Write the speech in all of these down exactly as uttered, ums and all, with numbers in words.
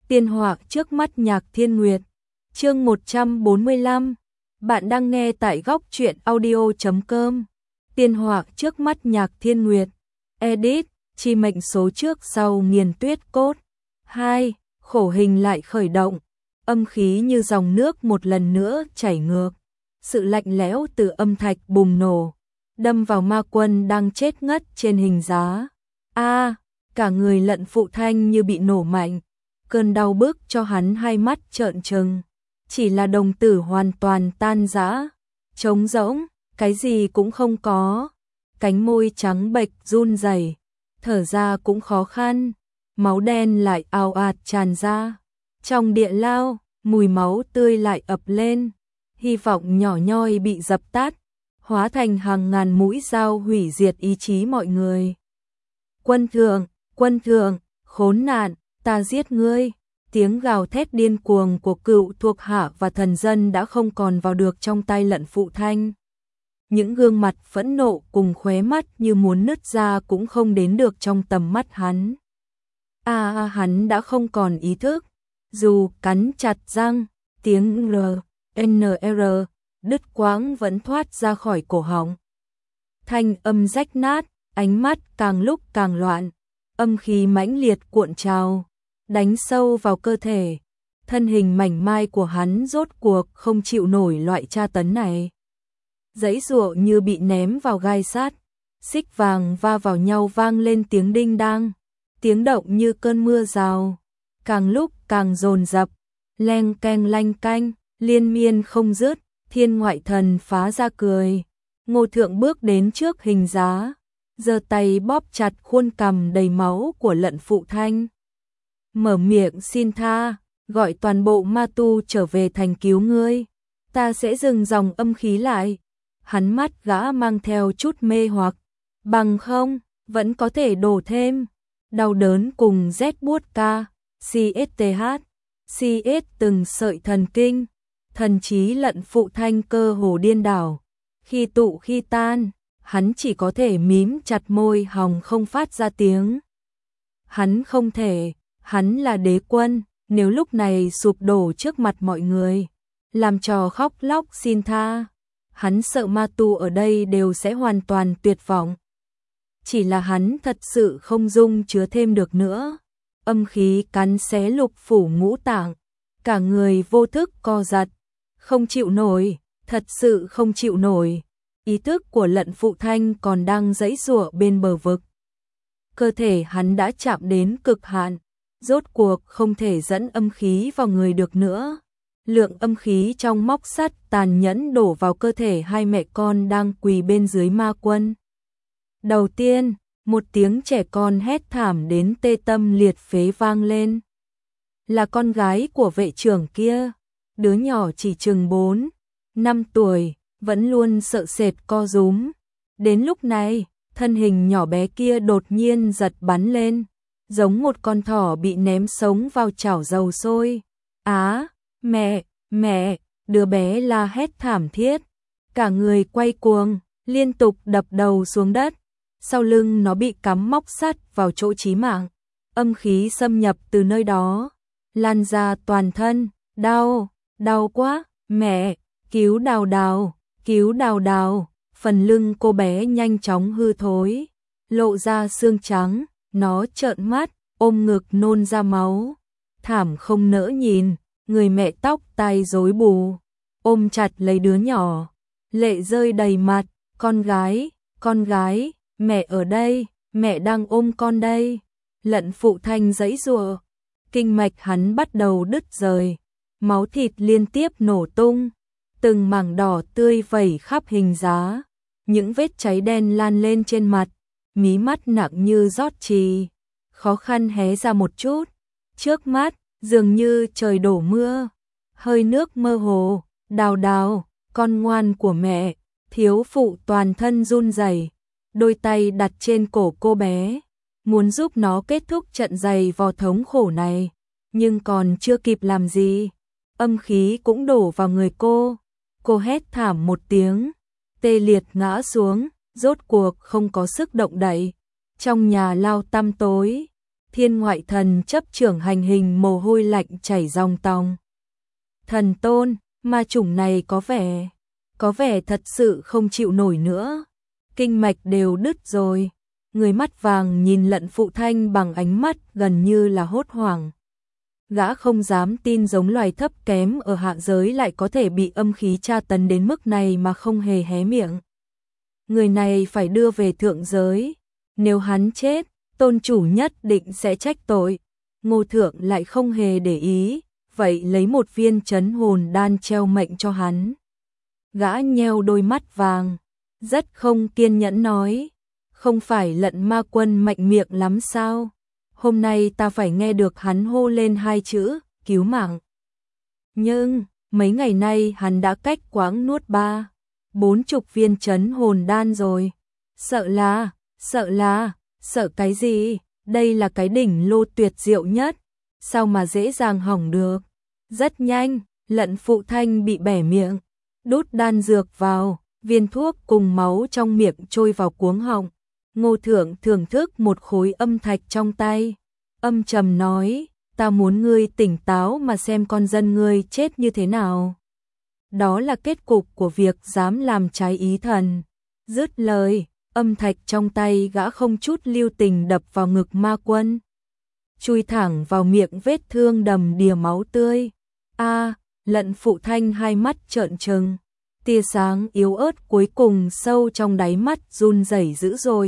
Tiên họa trước mắt Nhạc Thiên Nguyệt. Chương một trăm bốn mươi lăm. Bạn đang nghe tại góc truyện audio chấm com. Tiên họa trước mắt Nhạc Thiên Nguyệt. Edit, chi mệnh số trước sau nghiền tuyết cốt. hai. Khổ hình lại khởi động. Âm khí như dòng nước một lần nữa chảy ngược. Sự lạnh lẽo từ âm thạch bùng nổ, đâm vào ma quân đang chết ngất trên hình giá. A, cả người Lận Phụ Thanh như bị nổ mạnh. Cơn đau bức cho hắn hai mắt trợn trừng. Chỉ là đồng tử hoàn toàn tan rã, trống rỗng, cái gì cũng không có. Cánh môi trắng bệch run rẩy, thở ra cũng khó khăn. Máu đen lại ào ạt tràn ra. Trong địa lao, mùi máu tươi lại ập lên. Hy vọng nhỏ nhoi bị dập tắt, hóa thành hàng ngàn mũi dao hủy diệt ý chí mọi người. Quân thượng, quân thượng, khốn nạn, ta giết ngươi. Tiếng gào thét điên cuồng của cựu thuộc hạ và thần dân đã không còn vào được trong tay Lận Phụ Thanh. Những gương mặt phẫn nộ cùng khóe mắt như muốn nứt ra cũng không đến được trong tầm mắt hắn. À, à hắn đã không còn ý thức. Dù cắn chặt răng, tiếng R, N R, đứt quãng vẫn thoát ra khỏi cổ họng. Thanh âm rách nát, ánh mắt càng lúc càng loạn. Âm khí mãnh liệt cuộn trào, đánh sâu vào cơ thể. Thân hình mảnh mai của hắn rốt cuộc không chịu nổi loại tra tấn này. Giãy giụa như bị ném vào gai sắt, xích vàng va vào nhau vang lên tiếng đinh đang. Tiếng động như cơn mưa rào, càng lúc càng dồn dập, leng keng lanh canh, liên miên không dứt. Thiên Ngoại Thần phá ra cười. Ngô Thượng bước đến trước hình giá, giơ tay bóp chặt khuôn cằm đầy máu của Lận Phụ Thanh. Mở miệng xin tha, gọi toàn bộ ma tu trở về thành cứu ngươi. Ta sẽ dừng dòng âm khí lại. Hắn mắt gã mang theo chút mê hoặc. Bằng không, vẫn có thể đổ thêm. Đau đớn cùng rét buốt ca, xê ét tê hát, xê ét từng sợi thần kinh. Thần trí Lận Phụ Thanh cơ hồ điên đảo. Khi tụ khi tan, hắn chỉ có thể mím chặt môi hòng không phát ra tiếng. Hắn không thể, hắn là đế quân, nếu lúc này sụp đổ trước mặt mọi người, làm trò khóc lóc xin tha, hắn sợ ma tu ở đây đều sẽ hoàn toàn tuyệt vọng. Chỉ là hắn thật sự không dung chứa thêm được nữa. Âm khí cắn xé lục phủ ngũ tạng, cả người vô thức co giật, không chịu nổi, thật sự không chịu nổi. Ý thức của Lận Phụ Thanh còn đang giãy giụa bên bờ vực. Cơ thể hắn đã chạm đến cực hạn, rốt cuộc không thể dẫn âm khí vào người được nữa. Lượng âm khí trong móc sắt tàn nhẫn đổ vào cơ thể hai mẹ con đang quỳ bên dưới ma quân. Đầu tiên, một tiếng trẻ con hét thảm đến tê tâm liệt phế vang lên. Là con gái của vệ trưởng kia, đứa nhỏ chỉ chừng bốn, năm tuổi, vẫn luôn sợ sệt co rúm. Đến lúc này, thân hình nhỏ bé kia đột nhiên giật bắn lên, giống một con thỏ bị ném sống vào chảo dầu sôi. Á, mẹ, mẹ, đứa bé la hét thảm thiết, cả người quay cuồng, liên tục đập đầu xuống đất. Sau lưng nó bị cắm móc sắt vào chỗ chí mạng, âm khí xâm nhập từ nơi đó, lan ra toàn thân, đau, đau quá, mẹ, cứu Đào Đào, cứu Đào Đào. Phần lưng cô bé nhanh chóng hư thối, lộ ra xương trắng, nó trợn mắt, ôm ngực nôn ra máu, thảm không nỡ nhìn. Người mẹ tóc tai rối bù, ôm chặt lấy đứa nhỏ, lệ rơi đầy mặt. Con gái, con gái, mẹ ở đây, mẹ đang ôm con đây. Lận Phụ Thanh giãy giụa, kinh mạch hắn bắt đầu đứt rời, máu thịt liên tiếp nổ tung, từng mảng đỏ tươi vẩy khắp hình giá, những vết cháy đen lan lên trên mặt, mí mắt nặng như rót trì, khó khăn hé ra một chút, trước mắt dường như trời đổ mưa, hơi nước mơ hồ. Đào Đào, con ngoan của mẹ. Thiếu phụ toàn thân run rẩy, đôi tay đặt trên cổ cô bé, muốn giúp nó kết thúc trận giày vò thống khổ này, nhưng còn chưa kịp làm gì, âm khí cũng đổ vào người cô. Cô hét thảm một tiếng, tê liệt ngã xuống, rốt cuộc không có sức động đậy. Trong nhà lao tăm tối, Thiên Ngoại Thần chấp trưởng hành hình, mồ hôi lạnh chảy ròng tòng. Thần tôn, ma chủng này có vẻ, có vẻ thật sự không chịu nổi nữa. Kinh mạch đều đứt rồi. Người mắt vàng nhìn Lận Phụ Thanh bằng ánh mắt gần như là hốt hoảng. Gã không dám tin giống loài thấp kém ở hạ giới lại có thể bị âm khí tra tấn đến mức này mà không hề hé miệng. Người này phải đưa về thượng giới. Nếu hắn chết, tôn chủ nhất định sẽ trách tội. Ngô Thượng lại không hề để ý, vậy lấy một viên trấn hồn đan treo mệnh cho hắn. Gã nheo đôi mắt vàng, rất không kiên nhẫn nói, không phải Lận Ma Quân mạnh miệng lắm sao? Hôm nay ta phải nghe được hắn hô lên hai chữ, cứu mạng. Nhưng, mấy ngày nay hắn đã cách quãng nuốt ba, bốn chục viên trấn hồn đan rồi. Sợ là, sợ là, sợ cái gì? Đây là cái đỉnh lô tuyệt diệu nhất, sao mà dễ dàng hỏng được? Rất nhanh, Lận Phụ Thanh bị bẻ miệng, đút đan dược vào, viên thuốc cùng máu trong miệng trôi vào cuống họng. Ngô Thượng thưởng thức một khối âm thạch trong tay, âm trầm nói, ta muốn ngươi tỉnh táo mà xem con dân ngươi chết như thế nào. Đó là kết cục của việc dám làm trái ý thần. Dứt lời, âm thạch trong tay gã không chút lưu tình đập vào ngực ma quân, chui thẳng vào miệng vết thương đầm đìa máu tươi. A, Lận Phụ Thanh hai mắt trợn trừng, tia sáng yếu ớt cuối cùng sâu trong đáy mắt run rẩy dữ dội.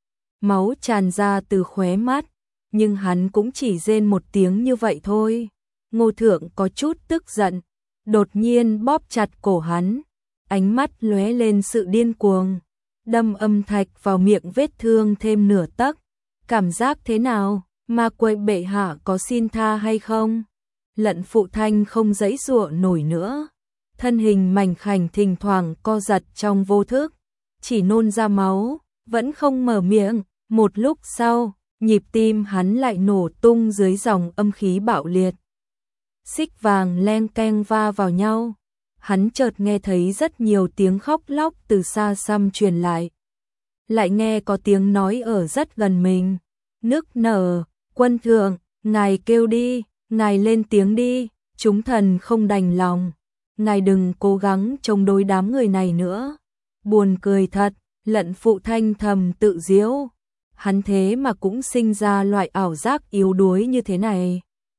Máu tràn ra từ khóe mắt, nhưng hắn cũng chỉ rên một tiếng như vậy thôi. Ngô Thượng có chút tức giận, đột nhiên bóp chặt cổ hắn, ánh mắt lóe lên sự điên cuồng, đâm âm thạch vào miệng vết thương thêm nửa tấc. Cảm giác thế nào? Ma Quỷ bệ hạ có xin tha hay không? Lận Phụ Thanh không giãy giụa nổi nữa, thân hình mảnh khảnh thỉnh thoảng co giật trong vô thức, chỉ nôn ra máu, vẫn không mở miệng. Một lúc sau, nhịp tim hắn lại nổ tung dưới dòng âm khí bạo liệt. Xích vàng len keng va vào nhau. Hắn chợt nghe thấy rất nhiều tiếng khóc lóc từ xa xăm truyền lại. Lại nghe có tiếng nói ở rất gần mình. Nức nở, quân thượng, ngài kêu đi, ngài lên tiếng đi, chúng thần không đành lòng. Ngài đừng cố gắng chống đối đám người này nữa. Buồn cười thật, Lận Phụ Thanh thầm tự giễu. Hắn thế mà cũng sinh ra loại ảo giác yếu đuối như thế này.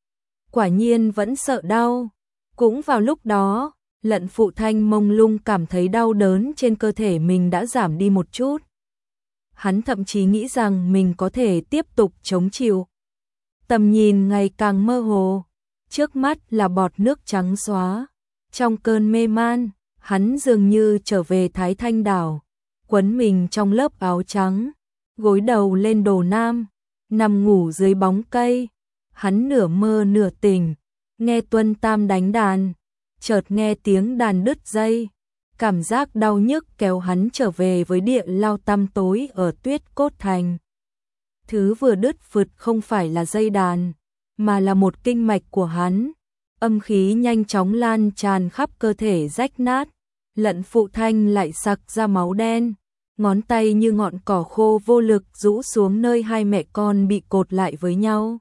Quả nhiên vẫn sợ đau. Cũng vào lúc đó, Lận Phụ Thanh mông lung cảm thấy đau đớn trên cơ thể mình đã giảm đi một chút. Hắn thậm chí nghĩ rằng mình có thể tiếp tục chống chịu. Tầm nhìn ngày càng mơ hồ, trước mắt là bọt nước trắng xóa. Trong cơn mê man, hắn dường như trở về Thái Thanh đảo, quấn mình trong lớp áo trắng, gối đầu lên đồ nam, nằm ngủ dưới bóng cây. Hắn nửa mơ nửa tỉnh, nghe Tuân Tam đánh đàn, chợt nghe tiếng đàn đứt dây, cảm giác đau nhức kéo hắn trở về với địa lao tăm tối ở Tuyết Cốt Thành. Thứ vừa đứt phượt không phải là dây đàn, mà là một kinh mạch của hắn. Âm khí nhanh chóng lan tràn khắp cơ thể rách nát, Lận Phụ Thanh lại sặc ra máu đen. Ngón tay như ngọn cỏ khô vô lực rũ xuống nơi hai mẹ con bị cột lại với nhau.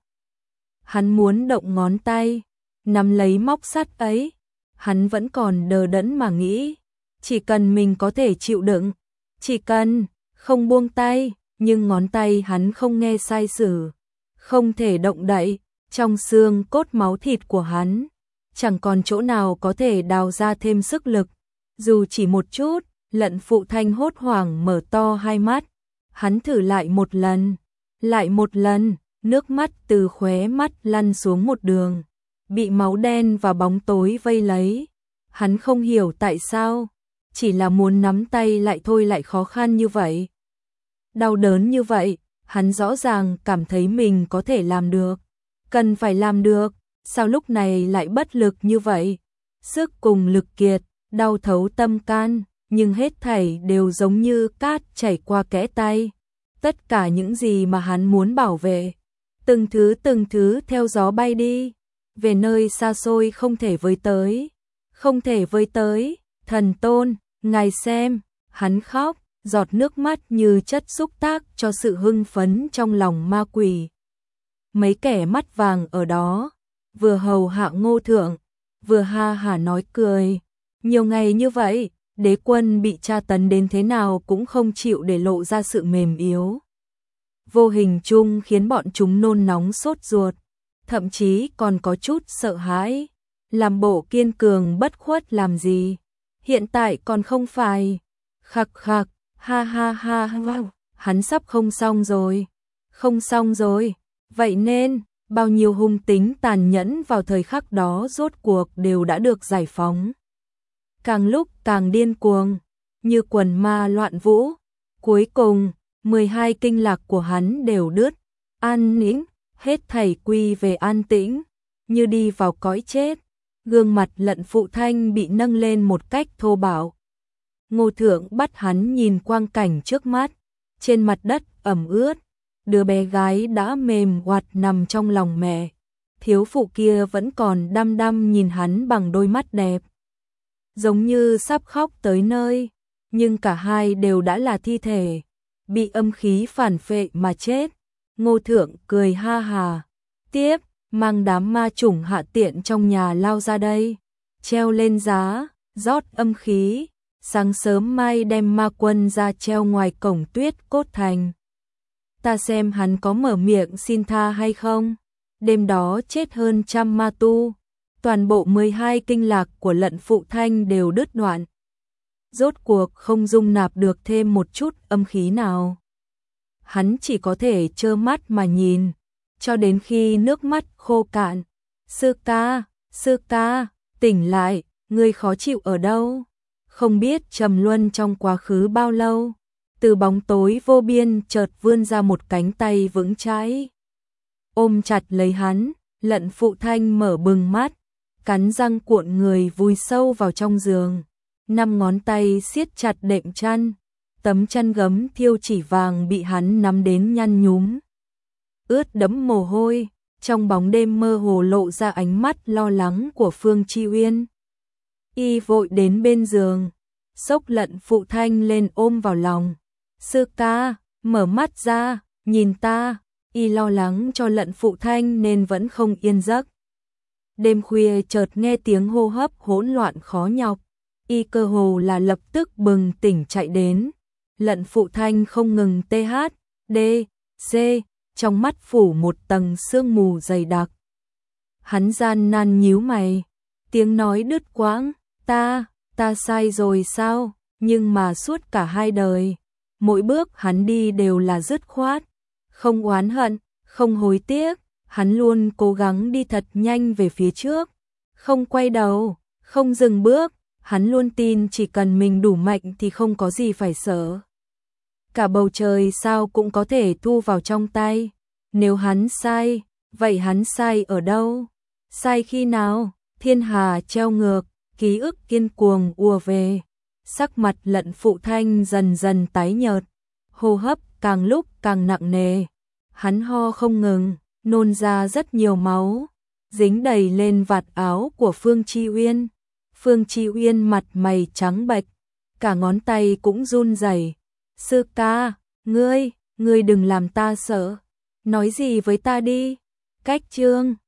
Hắn muốn động ngón tay, nắm lấy móc sắt ấy. Hắn vẫn còn đờ đẫn mà nghĩ, chỉ cần mình có thể chịu đựng, chỉ cần không buông tay, nhưng ngón tay hắn không nghe sai sử, không thể động đậy. Trong xương cốt máu thịt của hắn, chẳng còn chỗ nào có thể đào ra thêm sức lực, dù chỉ một chút. Lận Phụ Thanh hốt hoảng mở to hai mắt, hắn thử lại một lần, lại một lần, nước mắt từ khóe mắt lăn xuống một đường, bị máu đen và bóng tối vây lấy. Hắn không hiểu tại sao, chỉ là muốn nắm tay lại thôi lại khó khăn như vậy. Đau đớn như vậy, hắn rõ ràng cảm thấy mình có thể làm được, cần phải làm được, sao lúc này lại bất lực như vậy? Sức cùng lực kiệt, đau thấu tâm can. Nhưng hết thảy đều giống như cát chảy qua kẽ tay. Tất cả những gì mà hắn muốn bảo vệ, từng thứ từng thứ theo gió bay đi, về nơi xa xôi không thể với tới, không thể với tới. Thần tôn, ngài xem, hắn khóc, giọt nước mắt như chất xúc tác cho sự hưng phấn trong lòng ma quỷ. mấy kẻ mắt vàng ở đó, vừa hầu hạ Ngô Thượng, vừa ha hả nói cười. Nhiều ngày như vậy, đế quân bị tra tấn đến thế nào cũng không chịu để lộ ra sự mềm yếu. Vô hình chung khiến bọn chúng nôn nóng sốt ruột, thậm chí còn có chút sợ hãi. Làm bộ kiên cường bất khuất làm gì? Hiện tại còn không phải. Khặc khặc, ha ha ha ha, hắn sắp không xong rồi. Không xong rồi. Vậy nên, bao nhiêu hung tính tàn nhẫn vào thời khắc đó rốt cuộc đều đã được giải phóng. Càng lúc càng điên cuồng, như quần ma loạn vũ. Cuối cùng, mười hai kinh lạc của hắn đều đứt, an nĩnh, hết thảy quy về an tĩnh, như đi vào cõi chết. Gương mặt Lận Phụ Thanh bị nâng lên một cách thô bạo. Ngô Thượng bắt hắn nhìn quang cảnh trước mắt, trên mặt đất ẩm ướt, đứa bé gái đã mềm oặt nằm trong lòng mẹ. Thiếu phụ kia vẫn còn đăm đăm nhìn hắn bằng đôi mắt đẹp, giống như sắp khóc tới nơi, nhưng cả hai đều đã là thi thể, bị âm khí phản phệ mà chết. Ngô Thượng cười ha hà, tiếp, mang đám ma chủng hạ tiện trong nhà lao ra đây, treo lên giá, rót âm khí, sáng sớm mai đem ma quân ra treo ngoài cổng Tuyết Cốt Thành. Ta xem hắn có mở miệng xin tha hay không. Đêm đó chết hơn trăm ma tu, toàn bộ mười hai kinh lạc của Lận Phụ Thanh đều đứt đoạn. Rốt cuộc không dung nạp được thêm một chút âm khí nào. Hắn chỉ có thể trơ mắt mà nhìn, cho đến khi nước mắt khô cạn. Sư ca, sư ca, tỉnh lại, ngươi khó chịu ở đâu? Không biết trầm luân trong quá khứ bao lâu, từ bóng tối vô biên chợt vươn ra một cánh tay vững chãi. Ôm chặt lấy hắn, Lận Phụ Thanh mở bừng mắt, cắn răng cuộn người vùi sâu vào trong giường. Năm ngón tay siết chặt đệm chăn, tấm chăn gấm thiêu chỉ vàng bị hắn nắm đến nhăn nhúm, ướt đẫm mồ hôi. Trong bóng đêm mơ hồ lộ ra ánh mắt lo lắng của Phương Chi Uyên. Y vội đến bên giường, xốc Lận Phụ Thanh lên ôm vào lòng. Sư ca, mở mắt ra, nhìn ta. Y lo lắng cho Lận Phụ Thanh nên vẫn không yên giấc. Đêm khuya chợt nghe tiếng hô hấp hỗn loạn khó nhọc, y cơ hồ là lập tức bừng tỉnh chạy đến. Lận Phụ Thanh không ngừng tê hát, đê, xê, trong mắt phủ một tầng sương mù dày đặc. Hắn gian nan nhíu mày, tiếng nói đứt quãng, ta, ta sai rồi sao? Nhưng mà suốt cả hai đời, mỗi bước hắn đi đều là dứt khoát, không oán hận, không hối tiếc, hắn luôn cố gắng đi thật nhanh về phía trước, không quay đầu, không dừng bước, hắn luôn tin chỉ cần mình đủ mạnh thì không có gì phải sợ. Cả bầu trời sao cũng có thể thu vào trong tay. Nếu hắn sai, vậy hắn sai ở đâu? Sai khi nào? Thiên hà treo ngược, ký ức kiên cuồng ùa về. Sắc mặt Lận Phụ Thanh dần dần tái nhợt, hô hấp càng lúc càng nặng nề. Hắn ho không ngừng, nôn ra rất nhiều máu, dính đầy lên vạt áo của Phương Chi Uyên. Phương Chi Uyên mặt mày trắng bệch, cả ngón tay cũng run rẩy. Sư ca, ngươi, ngươi đừng làm ta sợ. Nói gì với ta đi. Cách chương